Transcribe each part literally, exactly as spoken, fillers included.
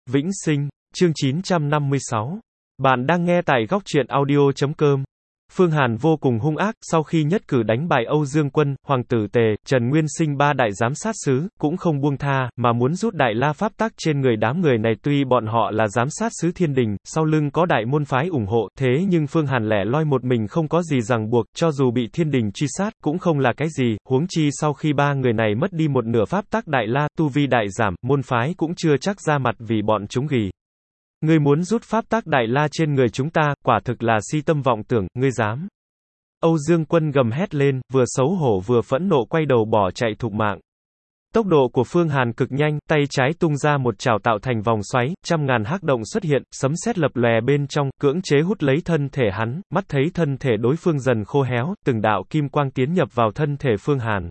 Vĩnh sinh, chương chín trăm năm mươi sáu. Bạn đang nghe tại góc truyện audio chấm com. Phương Hàn vô cùng hung ác, sau khi nhất cử đánh bại Âu Dương Quân, Hoàng tử Tề, Trần Nguyên Sinh ba đại giám sát sứ, cũng không buông tha, mà muốn rút đại la pháp tắc trên người đám người này. Tuy bọn họ là giám sát sứ thiên đình, sau lưng có đại môn phái ủng hộ, thế nhưng Phương Hàn lẻ loi một mình không có gì ràng buộc, cho dù bị thiên đình truy sát, cũng không là cái gì, huống chi sau khi ba người này mất đi một nửa pháp tắc đại la, tu vi đại giảm, môn phái cũng chưa chắc ra mặt vì bọn chúng gỉ. Ngươi muốn rút pháp tắc đại la trên người chúng ta, quả thực là si tâm vọng tưởng, ngươi dám. Âu Dương Quân gầm hét lên, vừa xấu hổ vừa phẫn nộ quay đầu bỏ chạy thục mạng. Tốc độ của Phương Hàn cực nhanh, tay trái tung ra một chảo tạo thành vòng xoáy, trăm ngàn hắc động xuất hiện, sấm sét lập lòe bên trong, cưỡng chế hút lấy thân thể hắn, mắt thấy thân thể đối phương dần khô héo, từng đạo kim quang tiến nhập vào thân thể Phương Hàn.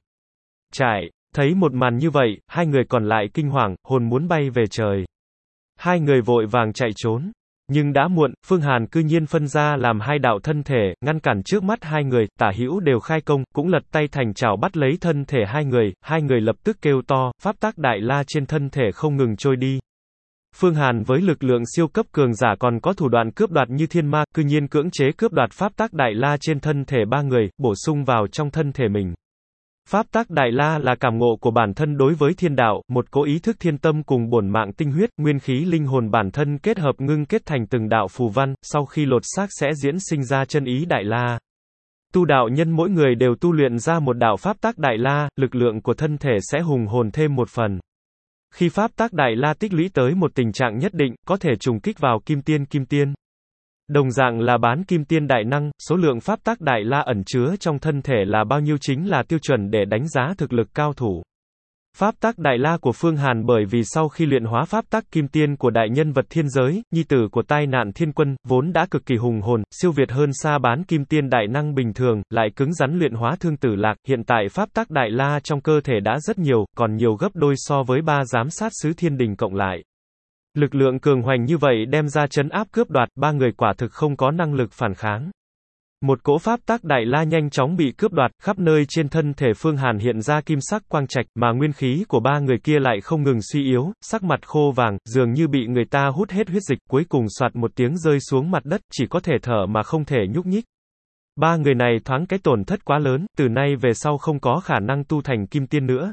Chạy, thấy một màn như vậy, hai người còn lại kinh hoàng, hồn muốn bay về trời. Hai người vội vàng chạy trốn. Nhưng đã muộn, Phương Hàn cư nhiên phân ra làm hai đạo thân thể, ngăn cản trước mắt hai người, tả hữu đều khai công, cũng lật tay thành chảo bắt lấy thân thể hai người, hai người lập tức kêu to, pháp tắc đại la trên thân thể không ngừng trôi đi. Phương Hàn với lực lượng siêu cấp cường giả còn có thủ đoạn cướp đoạt như thiên ma, cư nhiên cưỡng chế cướp đoạt pháp tắc đại la trên thân thể ba người, bổ sung vào trong thân thể mình. Pháp tắc đại la là cảm ngộ của bản thân đối với thiên đạo, một cỗ ý thức thiên tâm cùng bổn mạng tinh huyết, nguyên khí linh hồn bản thân kết hợp ngưng kết thành từng đạo phù văn, sau khi lột xác sẽ diễn sinh ra chân ý đại la. Tu đạo nhân mỗi người đều tu luyện ra một đạo pháp tắc đại la, lực lượng của thân thể sẽ hùng hồn thêm một phần. Khi pháp tắc đại la tích lũy tới một tình trạng nhất định, có thể trùng kích vào kim tiên kim tiên. Đồng dạng là bán kim tiên đại năng, số lượng pháp tắc đại la ẩn chứa trong thân thể là bao nhiêu chính là tiêu chuẩn để đánh giá thực lực cao thủ. Pháp tắc đại la của Phương Hàn bởi vì sau khi luyện hóa pháp tắc kim tiên của đại nhân vật thiên giới, nhi tử của tai nạn thiên quân, vốn đã cực kỳ hùng hồn, siêu việt hơn xa bán kim tiên đại năng bình thường, lại cứng rắn luyện hóa thương tử lạc, hiện tại pháp tắc đại la trong cơ thể đã rất nhiều, còn nhiều gấp đôi so với ba giám sát sứ thiên đình cộng lại. Lực lượng cường hoành như vậy đem ra trấn áp cướp đoạt, ba người quả thực không có năng lực phản kháng. Một cỗ pháp tắc đại la nhanh chóng bị cướp đoạt, khắp nơi trên thân thể Phương Hàn hiện ra kim sắc quang trạch, mà nguyên khí của ba người kia lại không ngừng suy yếu, sắc mặt khô vàng, dường như bị người ta hút hết huyết dịch, cuối cùng soạt một tiếng rơi xuống mặt đất, chỉ có thể thở mà không thể nhúc nhích. Ba người này thoáng cái tổn thất quá lớn, từ nay về sau không có khả năng tu thành kim tiên nữa.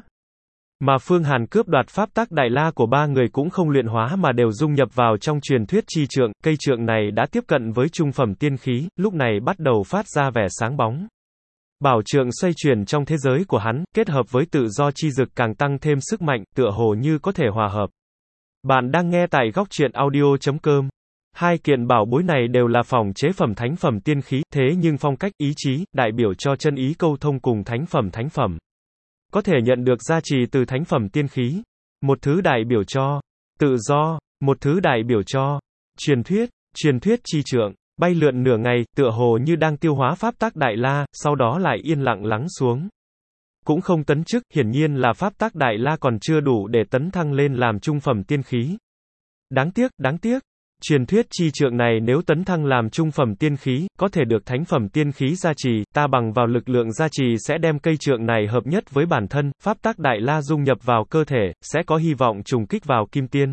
Mà Phương Hàn cướp đoạt pháp tắc đại la của ba người cũng không luyện hóa mà đều dung nhập vào trong truyền thuyết chi trượng, cây trượng này đã tiếp cận với trung phẩm tiên khí, lúc này bắt đầu phát ra vẻ sáng bóng. Bảo trượng xoay chuyển trong thế giới của hắn, kết hợp với tự do chi dực càng tăng thêm sức mạnh, tựa hồ như có thể hòa hợp. Bạn đang nghe tại góc truyện audio chấm com. Hai kiện bảo bối này đều là phòng chế phẩm thánh phẩm tiên khí, thế nhưng phong cách, ý chí, đại biểu cho chân ý câu thông cùng thánh phẩm thánh phẩm. Có thể nhận được gia trì từ thánh phẩm tiên khí. Một thứ đại biểu cho tự do, một thứ đại biểu cho truyền thuyết, truyền thuyết chi trượng, bay lượn nửa ngày, tựa hồ như đang tiêu hóa pháp tắc đại la, sau đó lại yên lặng lắng xuống. Cũng không tấn chức, hiển nhiên là pháp tắc đại la còn chưa đủ để tấn thăng lên làm trung phẩm tiên khí. Đáng tiếc, đáng tiếc. Truyền thuyết chi trượng này nếu tấn thăng làm trung phẩm tiên khí, có thể được thánh phẩm tiên khí gia trì, ta bằng vào lực lượng gia trì sẽ đem cây trượng này hợp nhất với bản thân, pháp tắc đại la dung nhập vào cơ thể, sẽ có hy vọng trùng kích vào kim tiên.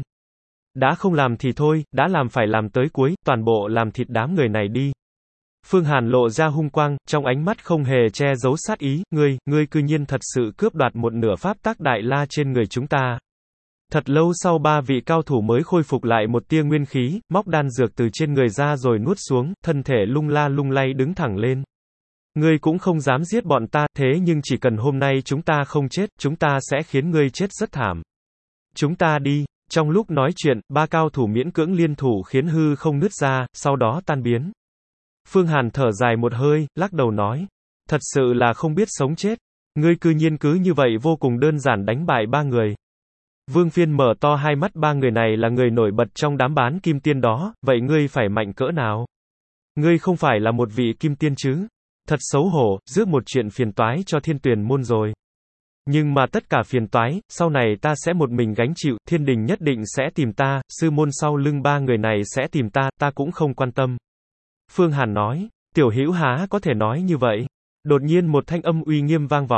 Đã không làm thì thôi, đã làm phải làm tới cuối, toàn bộ làm thịt đám người này đi. Phương Hàn lộ ra hung quang, trong ánh mắt không hề che giấu sát ý, ngươi, ngươi cư nhiên thật sự cướp đoạt một nửa pháp tắc đại la trên người chúng ta. Thật lâu sau ba vị cao thủ mới khôi phục lại một tia nguyên khí, móc đan dược từ trên người ra rồi nuốt xuống, thân thể lung la lung lay đứng thẳng lên. Ngươi cũng không dám giết bọn ta, thế nhưng chỉ cần hôm nay chúng ta không chết, chúng ta sẽ khiến ngươi chết rất thảm. Chúng ta đi. Trong lúc nói chuyện, ba cao thủ miễn cưỡng liên thủ khiến hư không nứt ra, sau đó tan biến. Phương Hàn thở dài một hơi, lắc đầu nói. Thật sự là không biết sống chết. Ngươi cư nhiên cứ như vậy vô cùng đơn giản đánh bại ba người. Vương Phiên mở to hai mắt, ba người này là người nổi bật trong đám bán kim tiên đó, vậy ngươi phải mạnh cỡ nào? Ngươi không phải là một vị kim tiên chứ? Thật xấu hổ, rước một chuyện phiền toái cho Thiên Tuyền môn rồi. Nhưng mà tất cả phiền toái, sau này ta sẽ một mình gánh chịu, thiên đình nhất định sẽ tìm ta, sư môn sau lưng ba người này sẽ tìm ta, ta cũng không quan tâm. Phương Hàn nói, Tiểu Hữu há có thể nói như vậy? Đột nhiên một thanh âm uy nghiêm vang vọng.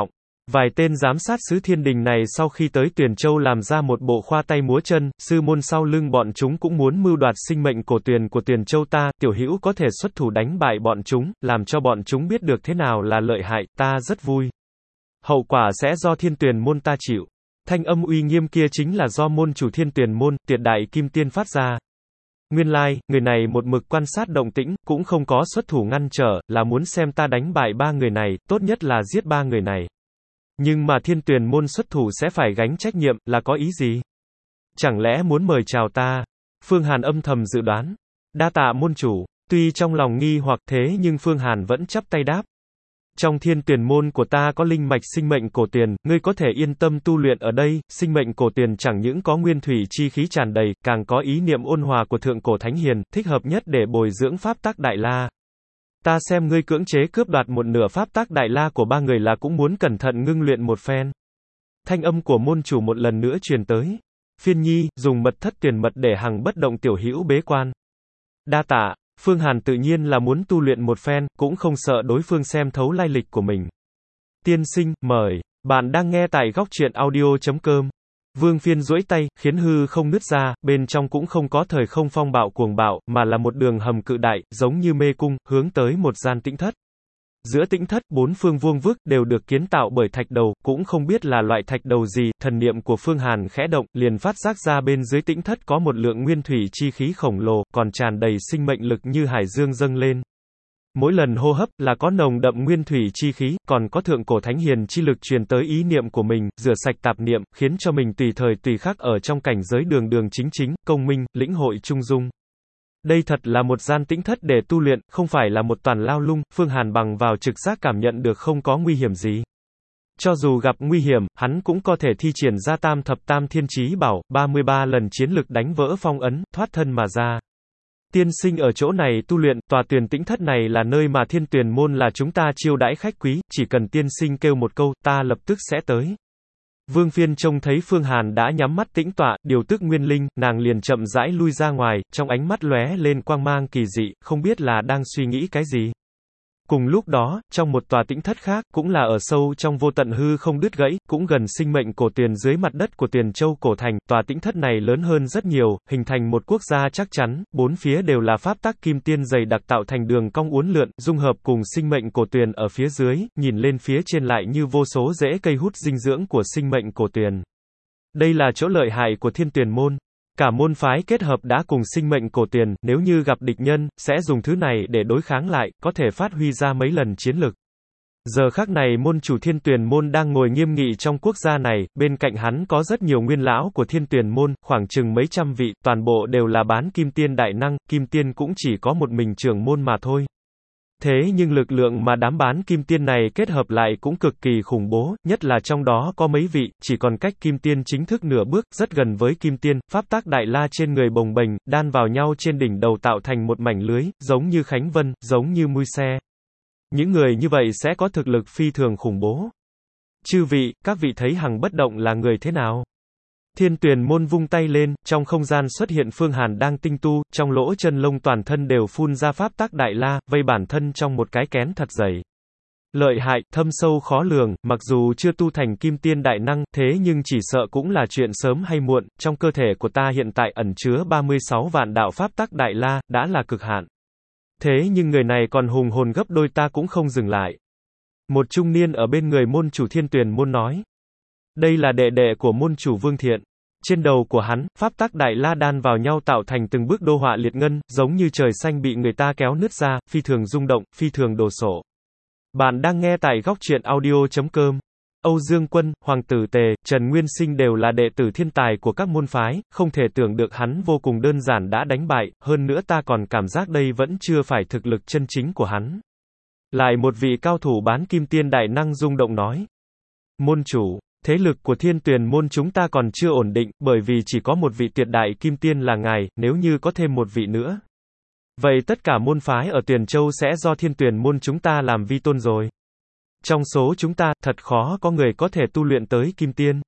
Vài tên giám sát sứ thiên đình này sau khi tới Tuyền Châu làm ra một bộ khoa tay múa chân, sư môn sau lưng bọn chúng cũng muốn mưu đoạt sinh mệnh cổ Tuyền của Tuyền Châu ta, tiểu hữu có thể xuất thủ đánh bại bọn chúng, làm cho bọn chúng biết được thế nào là lợi hại, ta rất vui. Hậu quả sẽ do Thiên Tuyền môn ta chịu. Thanh âm uy nghiêm kia chính là do môn chủ Thiên Tuyền môn, Tuyệt Đại Kim Tiên phát ra. Nguyên lai, like, người này một mực quan sát động tĩnh, cũng không có xuất thủ ngăn trở, là muốn xem ta đánh bại ba người này, tốt nhất là giết ba người này. Nhưng mà Thiên Tuyền môn xuất thủ sẽ phải gánh trách nhiệm, là có ý gì? Chẳng lẽ muốn mời chào ta? Phương Hàn âm thầm dự đoán. Đa tạ môn chủ. Tuy trong lòng nghi hoặc thế nhưng Phương Hàn vẫn chắp tay đáp. Trong Thiên Tuyền môn của ta có linh mạch sinh mệnh cổ tuyền, ngươi có thể yên tâm tu luyện ở đây, sinh mệnh cổ tuyền chẳng những có nguyên thủy chi khí tràn đầy, càng có ý niệm ôn hòa của thượng cổ thánh hiền, thích hợp nhất để bồi dưỡng pháp tắc đại la. Ta xem ngươi cưỡng chế cướp đoạt một nửa pháp tắc đại la của ba người là cũng muốn cẩn thận ngưng luyện một phen. Thanh âm của môn chủ một lần nữa truyền tới. Phiên nhi, dùng mật thất tuyển mật để hằng bất động tiểu hữu bế quan. Đa tạ. Phương Hàn tự nhiên là muốn tu luyện một phen, cũng không sợ đối phương xem thấu lai lịch của mình. Tiên sinh, mời. Bạn đang nghe tại góc truyện audio chấm com. Vương Phiên duỗi tay, khiến hư không nứt ra, bên trong cũng không có thời không phong bạo cuồng bạo, mà là một đường hầm cự đại, giống như mê cung, hướng tới một gian tĩnh thất. Giữa tĩnh thất, bốn phương vuông vức, đều được kiến tạo bởi thạch đầu, cũng không biết là loại thạch đầu gì, thần niệm của Phương Hàn khẽ động, liền phát giác ra bên dưới tĩnh thất có một lượng nguyên thủy chi khí khổng lồ, còn tràn đầy sinh mệnh lực như hải dương dâng lên. Mỗi lần hô hấp là có nồng đậm nguyên thủy chi khí, còn có thượng cổ thánh hiền chi lực truyền tới ý niệm của mình, rửa sạch tạp niệm, khiến cho mình tùy thời tùy khắc ở trong cảnh giới đường đường chính chính, công minh, lĩnh hội trung dung. Đây thật là một gian tĩnh thất để tu luyện, không phải là một toàn lao lung, Phương Hàn bằng vào trực giác cảm nhận được không có nguy hiểm gì. Cho dù gặp nguy hiểm, hắn cũng có thể thi triển ra tam thập tam thiên chí bảo, ba mươi ba lần chiến lực đánh vỡ phong ấn, thoát thân mà ra. Tiên sinh ở chỗ này tu luyện, tòa tuyền tĩnh thất này là nơi mà Thiên Tuyền môn là chúng ta chiêu đãi khách quý, chỉ cần tiên sinh kêu một câu, ta lập tức sẽ tới. Vương Phiên trông thấy Phương Hàn đã nhắm mắt tĩnh tọa, điều tức nguyên linh, nàng liền chậm rãi lui ra ngoài, trong ánh mắt lóe lên quang mang kỳ dị, không biết là đang suy nghĩ cái gì. Cùng lúc đó, trong một tòa tĩnh thất khác, cũng là ở sâu trong vô tận hư không đứt gãy, cũng gần sinh mệnh cổ tuyền dưới mặt đất của Tuyền Châu cổ thành, tòa tĩnh thất này lớn hơn rất nhiều, hình thành một quốc gia chắc chắn, bốn phía đều là pháp tắc kim tiên dày đặc tạo thành đường cong uốn lượn, dung hợp cùng sinh mệnh cổ tuyền ở phía dưới, nhìn lên phía trên lại như vô số rễ cây hút dinh dưỡng của sinh mệnh cổ tuyền. Đây là chỗ lợi hại của Thiên Tuyền môn. Cả môn phái kết hợp đã cùng sinh mệnh cổ tuyền, nếu như gặp địch nhân, sẽ dùng thứ này để đối kháng lại, có thể phát huy ra mấy lần chiến lực. Giờ khắc này môn chủ Thiên Tuyền môn đang ngồi nghiêm nghị trong quốc gia này, bên cạnh hắn có rất nhiều nguyên lão của Thiên Tuyền môn, khoảng chừng mấy trăm vị, toàn bộ đều là bán kim tiên đại năng, kim tiên cũng chỉ có một mình trưởng môn mà thôi. Thế nhưng lực lượng mà đám bán kim tiên này kết hợp lại cũng cực kỳ khủng bố, nhất là trong đó có mấy vị, chỉ còn cách kim tiên chính thức nửa bước, rất gần với kim tiên, pháp tác đại la trên người bồng bềnh, đan vào nhau trên đỉnh đầu tạo thành một mảnh lưới, giống như Khánh Vân, giống như mui xe. Những người như vậy sẽ có thực lực phi thường khủng bố. Chư vị, các vị thấy hằng bất động là người thế nào? Thiên Tuyền môn vung tay lên, trong không gian xuất hiện Phương Hàn đang tinh tu, trong lỗ chân lông toàn thân đều phun ra pháp tắc đại la, vây bản thân trong một cái kén thật dày. Lợi hại, thâm sâu khó lường, mặc dù chưa tu thành kim tiên đại năng, thế nhưng chỉ sợ cũng là chuyện sớm hay muộn, trong cơ thể của ta hiện tại ẩn chứa ba mươi sáu vạn đạo pháp tắc đại la, đã là cực hạn. Thế nhưng người này còn hùng hồn gấp đôi ta cũng không dừng lại. Một trung niên ở bên người môn chủ Thiên Tuyền môn nói. Đây là đệ đệ của môn chủ Vương Thiện. Trên đầu của hắn, pháp tắc đại la đan vào nhau tạo thành từng bước đô họa liệt ngân, giống như trời xanh bị người ta kéo nứt ra, phi thường rung động, phi thường đồ sộ. Bạn đang nghe tại góc truyện audio chấm com. Âu Dương Quân, Hoàng tử Tề, Trần Nguyên Sinh đều là đệ tử thiên tài của các môn phái, không thể tưởng được hắn vô cùng đơn giản đã đánh bại, hơn nữa ta còn cảm giác đây vẫn chưa phải thực lực chân chính của hắn. Lại một vị cao thủ bán kim tiên đại năng rung động nói. Môn chủ, thế lực của Thiên Tuyền môn chúng ta còn chưa ổn định, bởi vì chỉ có một vị tuyệt đại kim tiên là ngài, nếu như có thêm một vị nữa. Vậy tất cả môn phái ở Tuyền Châu sẽ do Thiên Tuyền môn chúng ta làm vi tôn rồi. Trong số chúng ta, thật khó có người có thể tu luyện tới kim tiên.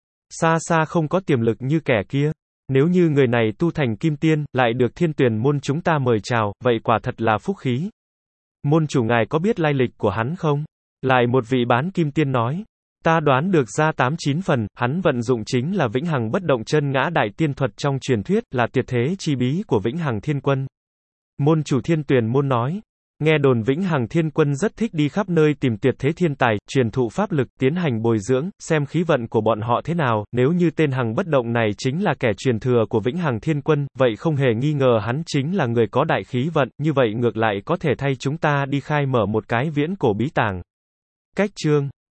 Xa xa không có tiềm lực như kẻ kia. Nếu như người này tu thành kim tiên, lại được Thiên Tuyền môn chúng ta mời chào, vậy quả thật là phúc khí. Môn chủ ngài có biết lai lịch của hắn không? Lại một vị bán kim tiên nói. Ta đoán được ra tám chín phần, hắn vận dụng chính là vĩnh hằng bất động chân ngã đại tiên thuật trong truyền thuyết, là tuyệt thế chi bí của vĩnh hằng thiên quân. Môn chủ Thiên Tuyền môn nói. Nghe đồn vĩnh hằng thiên quân rất thích đi khắp nơi tìm tuyệt thế thiên tài, truyền thụ pháp lực, tiến hành bồi dưỡng, xem khí vận của bọn họ thế nào, nếu như tên hằng bất động này chính là kẻ truyền thừa của vĩnh hằng thiên quân, vậy không hề nghi ngờ hắn chính là người có đại khí vận, như vậy ngược lại có thể thay chúng ta đi khai mở một cái viễn cổ bí tàng. Cách chương